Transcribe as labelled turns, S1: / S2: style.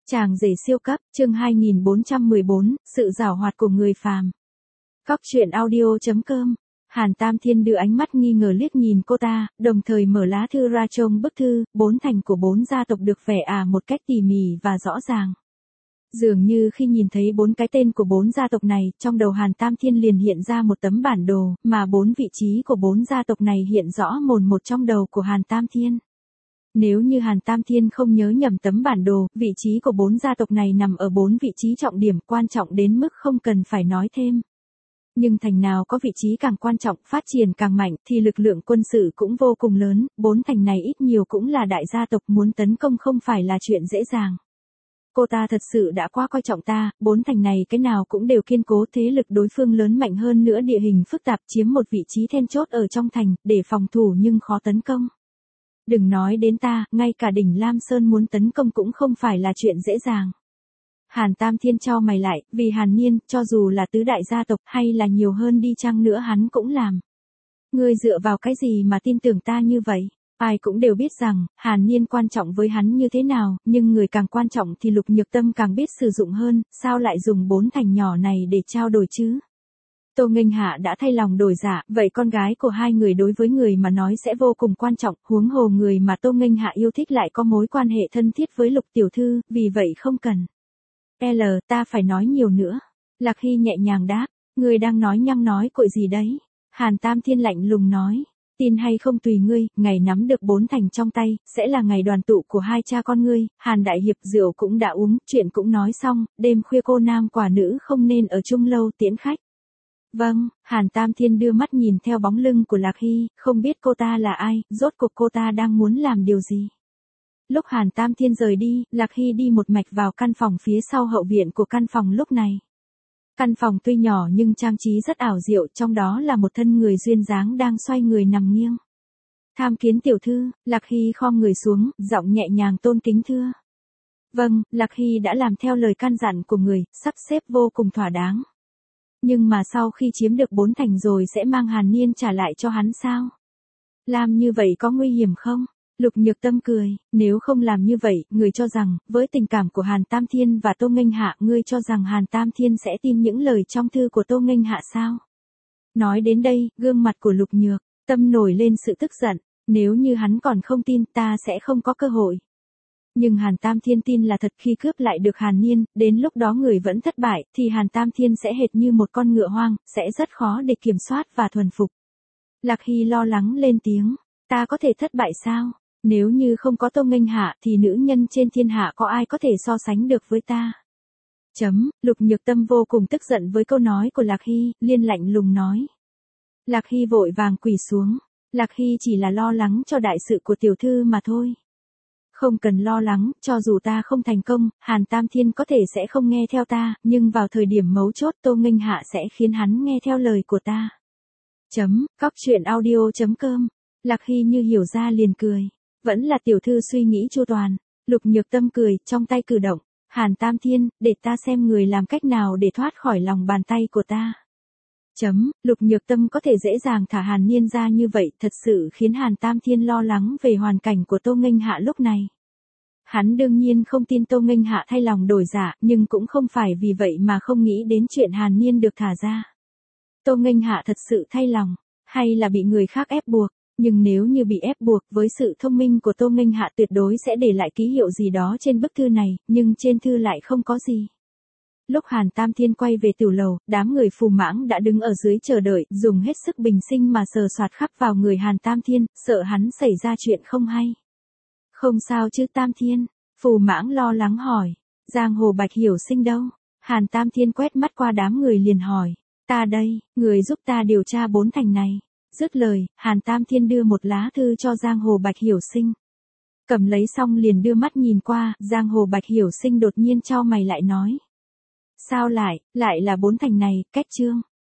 S1: Chàng rể siêu cấp, chương 2414, sự giảo hoạt của người phàm. Góc truyện audio.com. Hàn Tam Thiên đưa ánh mắt nghi ngờ liếc nhìn cô ta, đồng thời mở lá thư ra trông bức thư, 4 thành của 4 gia tộc được vẽ một cách tỉ mỉ và rõ ràng. Dường như khi nhìn thấy 4 cái tên của 4 gia tộc này, trong đầu Hàn Tam Thiên liền hiện ra một tấm bản đồ, mà 4 vị trí của 4 gia tộc này hiện rõ mồn một trong đầu của Hàn Tam Thiên. Nếu như Hàn Tam Thiên không nhớ nhầm tấm bản đồ, vị trí của 4 gia tộc này nằm ở 4 vị trí trọng điểm quan trọng đến mức không cần phải nói thêm. Nhưng thành nào có vị trí càng quan trọng, phát triển càng mạnh, thì lực lượng quân sự cũng vô cùng lớn, 4 thành này ít nhiều cũng là đại gia tộc, muốn tấn công không phải là chuyện dễ dàng. Cô ta thật sự đã quá coi trọng ta, 4 thành này cái nào cũng đều kiên cố, thế lực đối phương lớn mạnh hơn nữa, địa hình phức tạp, chiếm một vị trí then chốt ở trong thành, để phòng thủ nhưng khó tấn công. Đừng nói đến ta, ngay cả đỉnh Lam Sơn muốn tấn công cũng không phải là chuyện dễ dàng. Hàn Tam Thiên chau mày lại, vì Hàn Niên, cho dù là tứ đại gia tộc hay là nhiều hơn đi chăng nữa hắn cũng làm. Ngươi dựa vào cái gì mà tin tưởng ta như vậy? Ai cũng đều biết rằng, Hàn Niên quan trọng với hắn như thế nào, nhưng người càng quan trọng thì Lục Nhược Tâm càng biết sử dụng hơn, sao lại dùng 4 thành nhỏ này để trao đổi chứ? Tô Nghênh Hạ đã thay lòng đổi dạ, vậy con gái của hai người đối với người mà nói sẽ vô cùng quan trọng, huống hồ người mà Tô Nghênh Hạ yêu thích lại có mối quan hệ thân thiết với Lục tiểu thư, vì vậy không cần. Ta phải nói nhiều nữa. Lạc Hy nhẹ nhàng đáp, ngươi đang nói nhăng nói cội gì đấy? Hàn Tam Thiên lạnh lùng nói, tin hay không tùy ngươi, ngày nắm được 4 thành trong tay, sẽ là ngày đoàn tụ của hai cha con ngươi. Hàn Đại Hiệp, rượu cũng đã uống, chuyện cũng nói xong, đêm khuya cô nam quả nữ không nên ở chung lâu, tiễn khách. Vâng, Hàn Tam Thiên đưa mắt nhìn theo bóng lưng của Lạc Hy, không biết cô ta là ai, rốt cuộc cô ta đang muốn làm điều gì. Lúc Hàn Tam Thiên rời đi, Lạc Hy đi một mạch vào căn phòng phía sau hậu viện của căn phòng lúc này. Căn phòng tuy nhỏ nhưng trang trí rất ảo diệu, trong đó là một thân người duyên dáng đang xoay người nằm nghiêng. Tham kiến tiểu thư, Lạc Hy khom người xuống, giọng nhẹ nhàng tôn kính thưa. Vâng, Lạc Hy đã làm theo lời căn dặn của người, sắp xếp vô cùng thỏa đáng. Nhưng mà sau khi chiếm được 4 thành rồi sẽ mang Hàn Niên trả lại cho hắn sao? Làm như vậy có nguy hiểm không? Lục Nhược Tâm cười, nếu không làm như vậy, người cho rằng, với tình cảm của Hàn Tam Thiên và Tô Nghênh Hạ, ngươi cho rằng Hàn Tam Thiên sẽ tin những lời trong thư của Tô Nghênh Hạ sao? Nói đến đây, gương mặt của Lục Nhược Tâm nổi lên sự tức giận, nếu như hắn còn không tin, ta sẽ không có cơ hội. Nhưng Hàn Tam Thiên tin là thật, khi cướp lại được Hàn Niên, đến lúc đó người vẫn thất bại, thì Hàn Tam Thiên sẽ hệt như một con ngựa hoang, sẽ rất khó để kiểm soát và thuần phục. Lạc Hy lo lắng lên tiếng, ta có thể thất bại sao? Nếu như không có Tô Nghênh Hạ thì nữ nhân trên thiên hạ có ai có thể so sánh được với ta? Lục Nhược Tâm vô cùng tức giận với câu nói của Lạc Hy, liên lạnh lùng nói. Lạc Hy vội vàng quỳ xuống, Lạc Hy chỉ là lo lắng cho đại sự của tiểu thư mà thôi. Không cần lo lắng, cho dù ta không thành công, Hàn Tam Thiên có thể sẽ không nghe theo ta, nhưng vào thời điểm mấu chốt Tô Nghênh Hạ sẽ khiến hắn nghe theo lời của ta. Góc truyện audio.com. Lạc Hy như hiểu ra liền cười. Vẫn là tiểu thư suy nghĩ chu toàn. Lục Nhược Tâm cười, trong tay cử động. Hàn Tam Thiên, để ta xem người làm cách nào để thoát khỏi lòng bàn tay của ta. Lục Nhược Tâm có thể dễ dàng thả Hàn Niên ra như vậy, thật sự khiến Hàn Tam Thiên lo lắng về hoàn cảnh của Tô Nghênh Hạ lúc này. Hắn đương nhiên không tin Tô Nghênh Hạ thay lòng đổi dạ, nhưng cũng không phải vì vậy mà không nghĩ đến chuyện Hàn Niên được thả ra. Tô Nghênh Hạ thật sự thay lòng, hay là bị người khác ép buộc? Nhưng nếu như bị ép buộc, với sự thông minh của Tô Nghênh Hạ tuyệt đối sẽ để lại ký hiệu gì đó trên bức thư này, nhưng trên thư lại không có gì. Lúc Hàn Tam Thiên quay về tiểu lầu, đám người phù mãng đã đứng ở dưới chờ đợi, dùng hết sức bình sinh mà sờ soạt khắp vào người Hàn Tam Thiên, sợ hắn xảy ra chuyện không hay. Không sao chứ Tam Thiên? Phù mãng lo lắng hỏi. Giang Hồ Bạch Hiểu Sinh đâu? Hàn Tam Thiên quét mắt qua đám người liền hỏi. Ta đây, người giúp ta điều tra 4 thành này. Dứt lời, Hàn Tam Thiên đưa một lá thư cho Giang Hồ Bạch Hiểu Sinh. Cầm lấy xong liền đưa mắt nhìn qua, Giang Hồ Bạch Hiểu Sinh đột nhiên chau mày lại nói. Sao lại là 4 thành này, cách chương.